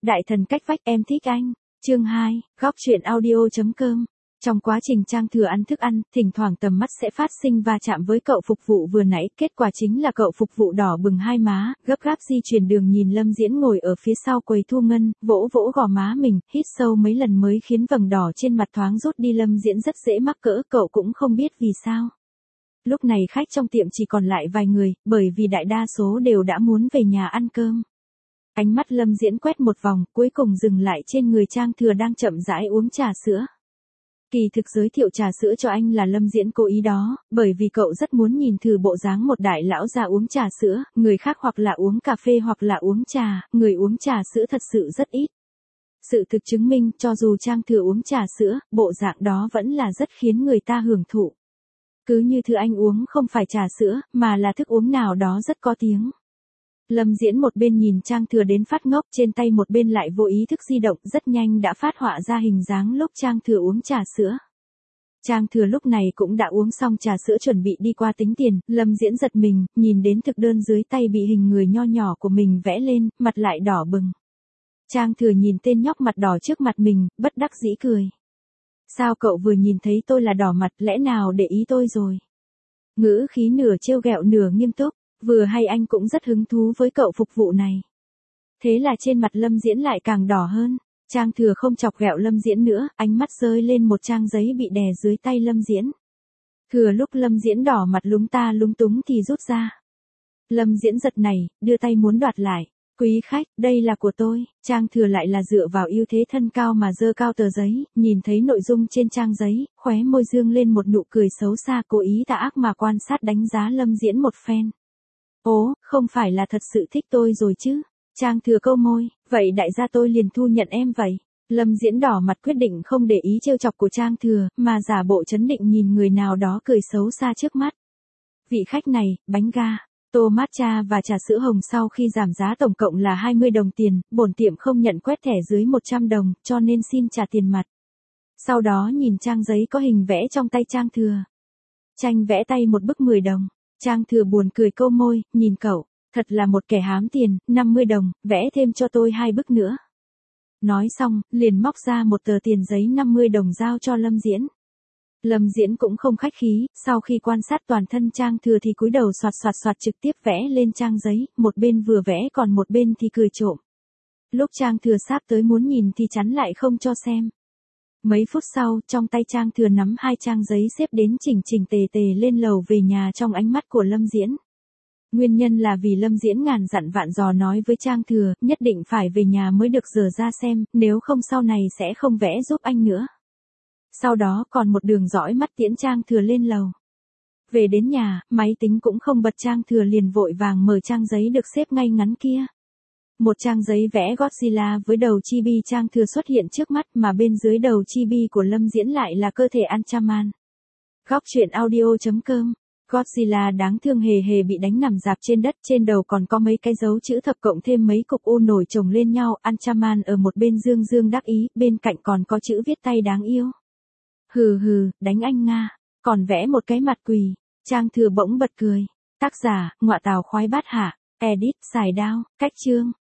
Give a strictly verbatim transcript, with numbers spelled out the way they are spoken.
Đại thần cách vách em thích anh. Chương hai, góc truyện audio.com. Trong quá trình Trang Thừa ăn thức ăn, thỉnh thoảng tầm mắt sẽ phát sinh va chạm với cậu phục vụ vừa nãy, kết quả chính là cậu phục vụ đỏ bừng hai má, gấp gáp di chuyển đường nhìn Lâm Diễn ngồi ở phía sau quầy thu ngân, vỗ vỗ gò má mình, hít sâu mấy lần mới khiến vầng đỏ trên mặt thoáng rút đi. Lâm Diễn rất dễ mắc cỡ, cậu cũng không biết vì sao. Lúc này khách trong tiệm chỉ còn lại vài người, bởi vì đại đa số đều đã muốn về nhà ăn cơm. Ánh mắt Lâm Diễn quét một vòng, cuối cùng dừng lại trên người Trang Thừa đang chậm rãi uống trà sữa. Kỳ thực giới thiệu trà sữa cho anh là Lâm Diễn cố ý đó, bởi vì cậu rất muốn nhìn thử bộ dáng một đại lão già uống trà sữa, người khác hoặc là uống cà phê hoặc là uống trà, người uống trà sữa thật sự rất ít. Sự thực chứng minh, cho dù Trang Thừa uống trà sữa, bộ dạng đó vẫn là rất khiến người ta hưởng thụ. Cứ như thứ anh uống không phải trà sữa, mà là thức uống nào đó rất có tiếng. Lâm Diễn một bên nhìn Trang Thừa đến phát ngốc, trên tay một bên lại vô ý thức di động, rất nhanh đã phát họa ra hình dáng lúc Trang Thừa uống trà sữa. Trang Thừa lúc này cũng đã uống xong trà sữa chuẩn bị đi qua tính tiền, Lâm Diễn giật mình, nhìn đến thực đơn dưới tay bị hình người nho nhỏ của mình vẽ lên, mặt lại đỏ bừng. Trang Thừa nhìn tên nhóc mặt đỏ trước mặt mình, bất đắc dĩ cười. Sao cậu vừa nhìn thấy tôi là đỏ mặt, lẽ nào để ý tôi rồi? Ngữ khí nửa trêu ghẹo nửa nghiêm túc. Vừa hay anh cũng rất hứng thú với cậu phục vụ này. Thế là trên mặt Lâm Diễn lại càng đỏ hơn. Trang Thừa không chọc ghẹo Lâm Diễn nữa, ánh mắt rơi lên một trang giấy bị đè dưới tay Lâm Diễn. Thừa lúc Lâm Diễn đỏ mặt lúng ta lúng túng thì rút ra. Lâm Diễn giật nảy, đưa tay muốn đoạt lại. Quý khách, đây là của tôi. Trang Thừa lại là dựa vào ưu thế thân cao mà giơ cao tờ giấy, nhìn thấy nội dung trên trang giấy, khóe môi dương lên một nụ cười xấu xa, cố ý tà ác mà quan sát đánh giá Lâm Diễn một phen. Ố, không phải là thật sự thích tôi rồi chứ? Trang Thừa câu môi, vậy đại gia tôi liền thu nhận em vậy. Lâm Diễn đỏ mặt quyết định không để ý trêu chọc của Trang Thừa, mà giả bộ trấn định nhìn người nào đó cười xấu xa trước mắt. Vị khách này, bánh ga, tô matcha và trà sữa hồng sau khi giảm giá tổng cộng là hai mươi đồng tiền, bổn tiệm không nhận quét thẻ dưới một trăm đồng, cho nên xin trả tiền mặt. Sau đó nhìn trang giấy có hình vẽ trong tay Trang Thừa. Tranh vẽ tay một bức mười đồng. Trang Thừa buồn cười câu môi, nhìn cậu, thật là một kẻ hám tiền, năm mươi đồng, vẽ thêm cho tôi hai bức nữa. Nói xong, liền móc ra một tờ tiền giấy năm mươi đồng giao cho Lâm Diễn. Lâm Diễn cũng không khách khí, sau khi quan sát toàn thân Trang Thừa thì cúi đầu soạt soạt soạt trực tiếp vẽ lên trang giấy, một bên vừa vẽ còn một bên thì cười trộm. Lúc Trang Thừa sắp tới muốn nhìn thì chắn lại không cho xem. Mấy phút sau, trong tay Trang Thừa nắm hai trang giấy xếp đến chỉnh chỉnh tề tề lên lầu về nhà trong ánh mắt của Lâm Diễn. Nguyên nhân là vì Lâm Diễn ngàn dặn vạn dò nói với Trang Thừa, nhất định phải về nhà mới được dở ra xem, nếu không sau này sẽ không vẽ giúp anh nữa. Sau đó còn một đường dõi mắt tiễn Trang Thừa lên lầu. Về đến nhà, máy tính cũng không bật, Trang Thừa liền vội vàng mở trang giấy được xếp ngay ngắn kia. Một trang giấy vẽ Godzilla với đầu chibi Trang Thừa xuất hiện trước mắt, mà bên dưới đầu chibi của Lâm Diễn lại là cơ thể Anchaman. Góc truyện audio.com. Godzilla đáng thương hề hề bị đánh nằm rạp trên đất, trên đầu còn có mấy cái dấu chữ thập cộng thêm mấy cục u nổi chồng lên nhau, Anchaman ở một bên dương dương đắc ý, bên cạnh còn có chữ viết tay đáng yêu. Hừ hừ, đánh anh Nga, còn vẽ một cái mặt quỳ. Trang Thừa bỗng bật cười. Tác giả, ngọa tào khoái bát hạ, edit, xài đao, cách chương.